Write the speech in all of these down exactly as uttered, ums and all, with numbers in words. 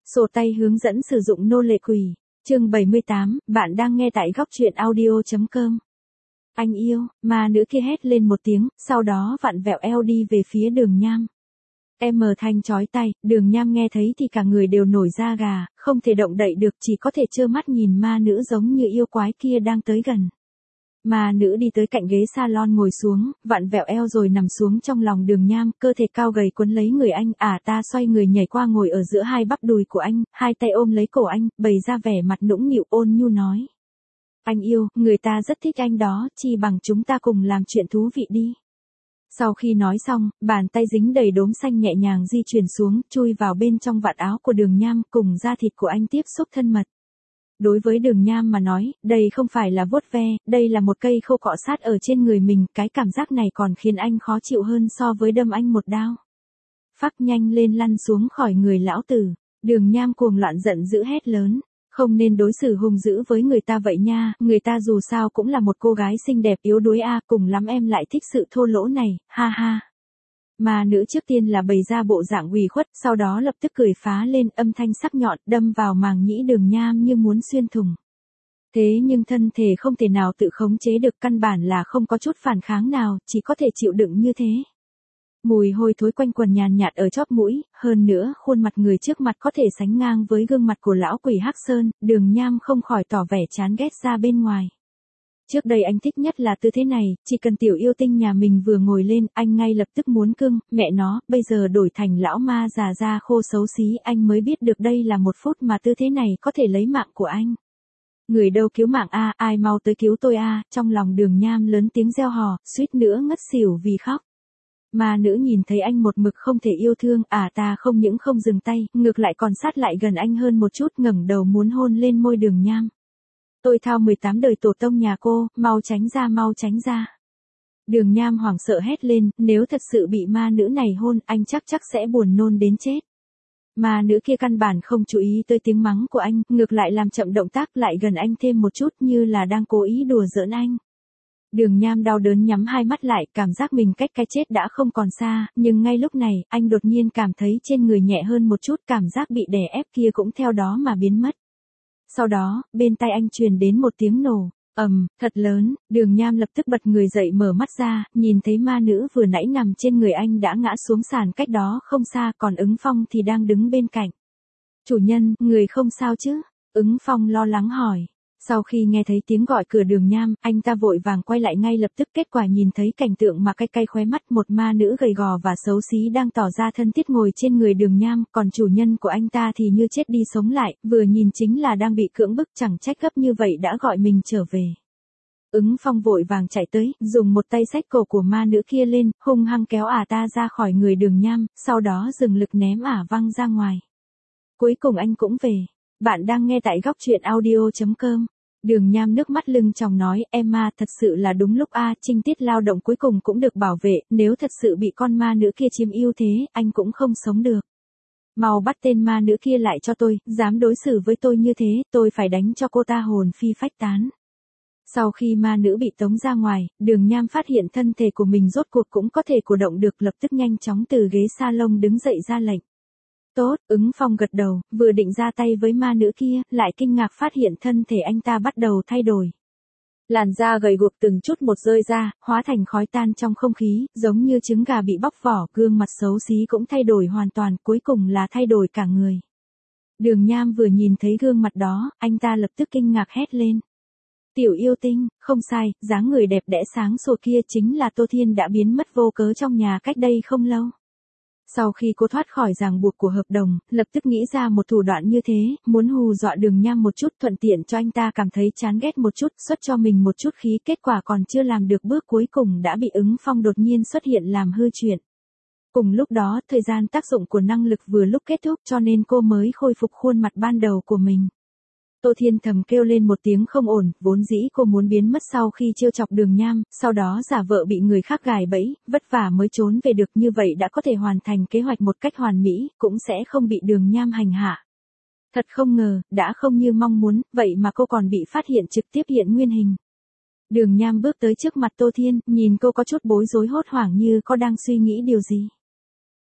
Sổ tay hướng dẫn sử dụng nô lệ quỷ. Chương bảy mươi tám, bạn đang nghe tại góc truyện audio chấm com. Anh yêu, ma nữ kia hét lên một tiếng, sau đó vặn vẹo eo đi về phía Đường Nham. Em mờ thanh chói tai, Đường Nham nghe thấy thì cả người đều nổi da gà, không thể động đậy được, chỉ có thể trơ mắt nhìn ma nữ giống như yêu quái kia đang tới gần. Ma nữ đi tới cạnh ghế salon ngồi xuống, vặn vẹo eo rồi nằm xuống trong lòng Đường Nham, cơ thể cao gầy quấn lấy người anh, à ta xoay người nhảy qua ngồi ở giữa hai bắp đùi của anh, hai tay ôm lấy cổ anh, bày ra vẻ mặt nũng nịu ôn nhu nói. Anh yêu, người ta rất thích anh đó, chi bằng chúng ta cùng làm chuyện thú vị đi. Sau khi nói xong, bàn tay dính đầy đốm xanh nhẹ nhàng di chuyển xuống, chui vào bên trong vạt áo của Đường Nham, cùng da thịt của anh tiếp xúc thân mật. Đối với Đường Nham mà nói, đây không phải là vuốt ve, đây là một cây khô cọ sát ở trên người mình, cái cảm giác này còn khiến anh khó chịu hơn so với đâm anh một đao. Phắc nhanh lên lăn xuống khỏi người lão tử, Đường Nham cuồng loạn giận dữ hét lớn. Không nên đối xử hung dữ với người ta vậy nha, người ta dù sao cũng là một cô gái xinh đẹp yếu đuối a, cùng lắm em lại thích sự thô lỗ này, ha ha. Mà nữ trước tiên là bày ra bộ dạng ủy khuất, sau đó lập tức cười phá lên, âm thanh sắc nhọn đâm vào màng nhĩ Đường Nham như muốn xuyên thủng. Thế nhưng thân thể không thể nào tự khống chế được, căn bản là không có chút phản kháng nào, chỉ có thể chịu đựng như thế. Mùi hôi thối quanh quần nhàn nhạt ở chóp mũi, hơn nữa, khuôn mặt người trước mặt có thể sánh ngang với gương mặt của lão quỷ Hắc Sơn, Đường Nham không khỏi tỏ vẻ chán ghét ra bên ngoài. Trước đây anh thích nhất là tư thế này, chỉ cần tiểu yêu tinh nhà mình vừa ngồi lên, anh ngay lập tức muốn cưng, mẹ nó, bây giờ đổi thành lão ma già da khô xấu xí, anh mới biết được đây là một phút mà tư thế này có thể lấy mạng của anh. Người đâu cứu mạng a, ai mau tới cứu tôi a, trong lòng Đường Nham lớn tiếng reo hò, suýt nữa ngất xỉu vì khóc. Ma nữ nhìn thấy anh một mực không thể yêu thương, à ta không những không dừng tay, ngược lại còn sát lại gần anh hơn một chút, ngẩng đầu muốn hôn lên môi Đường Nham. Tôi thao mười tám đời tổ tông nhà cô, mau tránh ra mau tránh ra. Đường Nham hoảng sợ hét lên, nếu thật sự bị ma nữ này hôn, anh chắc chắc sẽ buồn nôn đến chết. Ma nữ kia căn bản không chú ý tới tiếng mắng của anh, ngược lại làm chậm động tác lại gần anh thêm một chút như là đang cố ý đùa giỡn anh. Đường Nham đau đớn nhắm hai mắt lại, cảm giác mình cách cái chết đã không còn xa, nhưng ngay lúc này, anh đột nhiên cảm thấy trên người nhẹ hơn một chút, cảm giác bị đè ép kia cũng theo đó mà biến mất. Sau đó, bên tai anh truyền đến một tiếng nổ, ầm, thật lớn, Đường Nham lập tức bật người dậy mở mắt ra, nhìn thấy ma nữ vừa nãy nằm trên người anh đã ngã xuống sàn cách đó không xa, còn Ứng Phong thì đang đứng bên cạnh. Chủ nhân, người không sao chứ? Ứng Phong lo lắng hỏi. Sau khi nghe thấy tiếng gọi cửa Đường Nham, anh ta vội vàng quay lại ngay lập tức, kết quả nhìn thấy cảnh tượng mà cay cay khóe mắt, một ma nữ gầy gò và xấu xí đang tỏ ra thân thiết ngồi trên người Đường Nham, còn chủ nhân của anh ta thì như chết đi sống lại, vừa nhìn chính là đang bị cưỡng bức, chẳng trách gấp như vậy đã gọi mình trở về. Ứng Phong vội vàng chạy tới, dùng một tay xách cổ của ma nữ kia lên, hung hăng kéo ả ta ra khỏi người Đường Nham, sau đó dừng lực ném ả văng ra ngoài. Cuối cùng anh cũng về. Bạn đang nghe tại góc truyện audio chấm com. Đường Nham nước mắt lưng tròng nói, em ma thật sự là đúng lúc a, trinh tiết lao động cuối cùng cũng được bảo vệ, nếu thật sự bị con ma nữ kia chiếm ưu thế, anh cũng không sống được. Mau bắt tên ma nữ kia lại cho tôi, dám đối xử với tôi như thế, tôi phải đánh cho cô ta hồn phi phách tán. Sau khi ma nữ bị tống ra ngoài, Đường Nham phát hiện thân thể của mình rốt cuộc cũng có thể cử động được, lập tức nhanh chóng từ ghế salon đứng dậy ra lệnh. Tốt, Ứng Phong gật đầu, vừa định ra tay với ma nữ kia, lại kinh ngạc phát hiện thân thể anh ta bắt đầu thay đổi. Làn da gầy guộc từng chút một rơi ra, hóa thành khói tan trong không khí, giống như trứng gà bị bóc vỏ, gương mặt xấu xí cũng thay đổi hoàn toàn, cuối cùng là thay đổi cả người. Đường Nham vừa nhìn thấy gương mặt đó, anh ta lập tức kinh ngạc hét lên. Tiểu yêu tinh, không sai, dáng người đẹp đẽ sáng sủa kia chính là Tô Thiên đã biến mất vô cớ trong nhà cách đây không lâu. Sau khi cô thoát khỏi ràng buộc của hợp đồng, lập tức nghĩ ra một thủ đoạn như thế, muốn hù dọa Đường Nham một chút, thuận tiện cho anh ta cảm thấy chán ghét một chút, xuất cho mình một chút khí, kết quả còn chưa làm được bước cuối cùng đã bị Ứng Phong đột nhiên xuất hiện làm hư chuyện. Cùng lúc đó, thời gian tác dụng của năng lực vừa lúc kết thúc cho nên cô mới khôi phục khuôn mặt ban đầu của mình. Tô Thiên thầm kêu lên một tiếng không ổn, vốn dĩ cô muốn biến mất sau khi trêu chọc Đường Nham, sau đó giả vợ bị người khác gài bẫy, vất vả mới trốn về được, như vậy đã có thể hoàn thành kế hoạch một cách hoàn mỹ, cũng sẽ không bị Đường Nham hành hạ. Thật không ngờ, đã không như mong muốn, vậy mà cô còn bị phát hiện trực tiếp hiện nguyên hình. Đường Nham bước tới trước mặt Tô Thiên, nhìn cô có chút bối rối hốt hoảng như có đang suy nghĩ điều gì.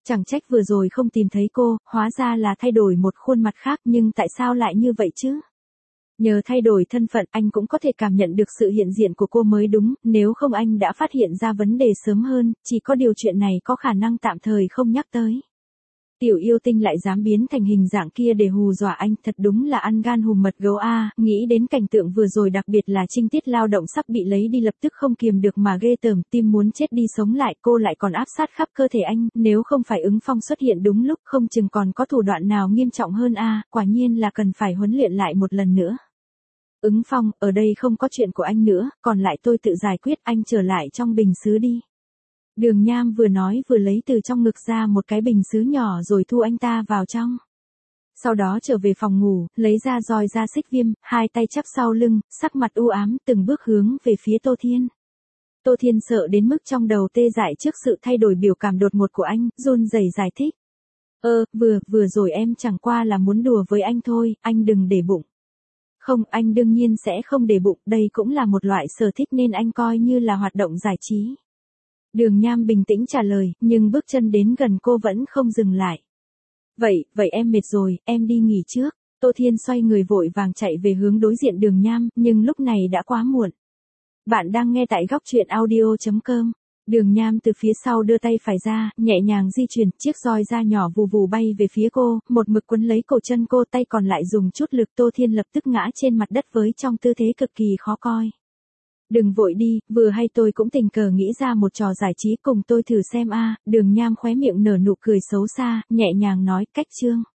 Chẳng trách vừa rồi không tìm thấy cô, hóa ra là thay đổi một khuôn mặt khác, nhưng tại sao lại như vậy chứ? Nhờ thay đổi thân phận anh cũng có thể cảm nhận được sự hiện diện của cô mới đúng, nếu không anh đã phát hiện ra vấn đề sớm hơn, chỉ có điều chuyện này có khả năng tạm thời không nhắc tới. Tiểu yêu tinh lại dám biến thành hình dạng kia để hù dọa anh, thật đúng là ăn gan hùm mật gấu a. Nghĩ đến cảnh tượng vừa rồi, đặc biệt là trinh tiết lao động sắp bị lấy đi, lập tức không kiềm được mà ghê tởm, tim muốn chết đi sống lại. Cô lại còn áp sát khắp cơ thể anh, nếu không phải ứng phong xuất hiện đúng lúc, không chừng còn có thủ đoạn nào nghiêm trọng hơn a. Quả nhiên là cần phải huấn luyện lại một lần nữa. Ứng Phong, ở đây không có chuyện của anh nữa, còn lại tôi tự giải quyết, anh trở lại trong bình sứ đi. Đường Nham vừa nói vừa lấy từ trong ngực ra một cái bình sứ nhỏ rồi thu anh ta vào trong. Sau đó trở về phòng ngủ, lấy ra roi da xích viêm, hai tay chắp sau lưng, sắc mặt u ám, từng bước hướng về phía Tô Thiên. Tô Thiên sợ đến mức trong đầu tê dại trước sự thay đổi biểu cảm đột ngột của anh, run rẩy giải thích. Ơ, vừa, vừa rồi em chẳng qua là muốn đùa với anh thôi, anh đừng để bụng. Không, anh đương nhiên sẽ không để bụng, đây cũng là một loại sở thích nên anh coi như là hoạt động giải trí. Đường Nham bình tĩnh trả lời, nhưng bước chân đến gần cô vẫn không dừng lại. Vậy, vậy em mệt rồi, em đi nghỉ trước. Tô Thiên xoay người vội vàng chạy về hướng đối diện Đường Nham, nhưng lúc này đã quá muộn. Bạn đang nghe tại góc truyện audio chấm com. Đường Nham từ phía sau đưa tay phải ra, nhẹ nhàng di chuyển, chiếc roi da nhỏ vù vù bay về phía cô, một mực quấn lấy cổ chân cô, tay còn lại dùng chút lực. Tô Thiên lập tức ngã trên mặt đất với trong tư thế cực kỳ khó coi. Đừng vội đi, vừa hay tôi cũng tình cờ nghĩ ra một trò giải trí, cùng tôi thử xem a. Đường Nham khóe miệng nở nụ cười xấu xa, nhẹ nhàng nói, cách chương.